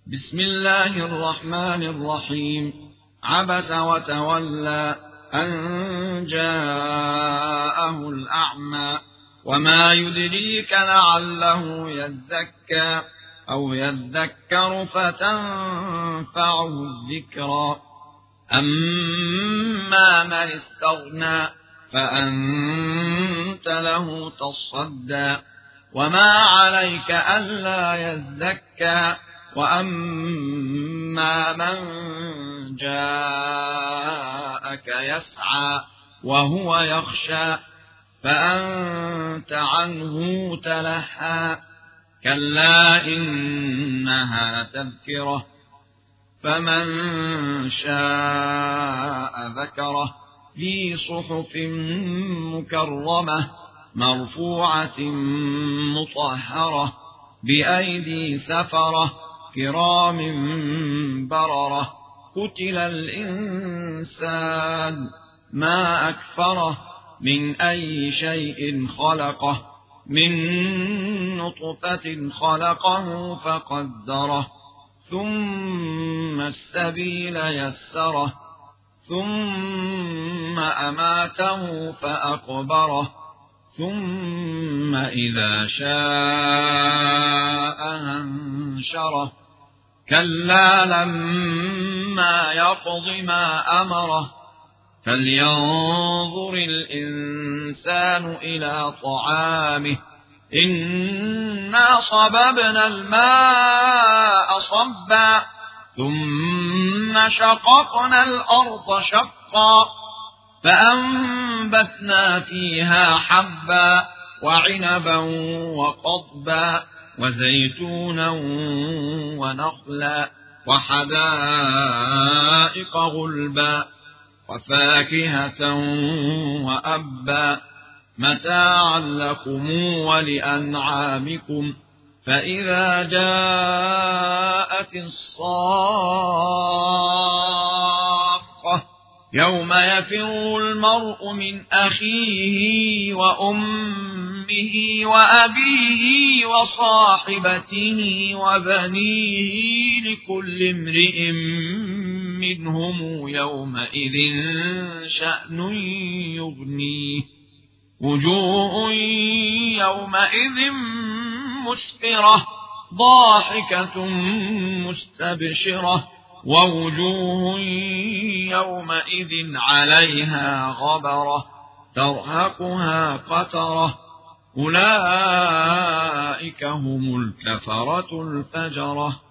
بسم الله الرحمن الرحيم. عبس وتولى أن جاءه الأعمى وما يدريك لعله يزكى أو يذكر فتنفعه الذكرى. أما من استغنى فأنت له تصدى وما عليك ألا يزكى وأما من جاءك يسعى وهو يخشى فأنت عنه تلهى. كلا إنها تذكرة فمن شاء ذكره في صحف مكرمة مرفوعة مطهرة بأيدي سفرة كرام بررة. قتل الإنسان ما أكفره من أي شيء خلقه من نطفة خلقه فقدره ثم السبيل يسره ثم أماته فأقبره ثم إذا شاء أنشره. كلا لما يقض ما أمره فلينظر الإنسان إلى طعامه إنا صببنا الماء صبا ثم شققنا الأرض شقا فأنبتنا فيها حبا وعنبا وقضبا وزيتونا ونخلا وحدائق غلبا وفاكهة وأبا متاعا لكم ولأنعامكم. فإذا جاءت الصاخة يوم يفر المرء من أخيه وأمه وأبيه وصاحبته وبنيه لكل امرئ منهم يومئذ شأن يغنيه. وجوه يومئذ مسفرة ضاحكة مستبشرة ووجوه يومئذ عليها غبرة ترهقها قترة أولئك هم الكفرة الفجرة.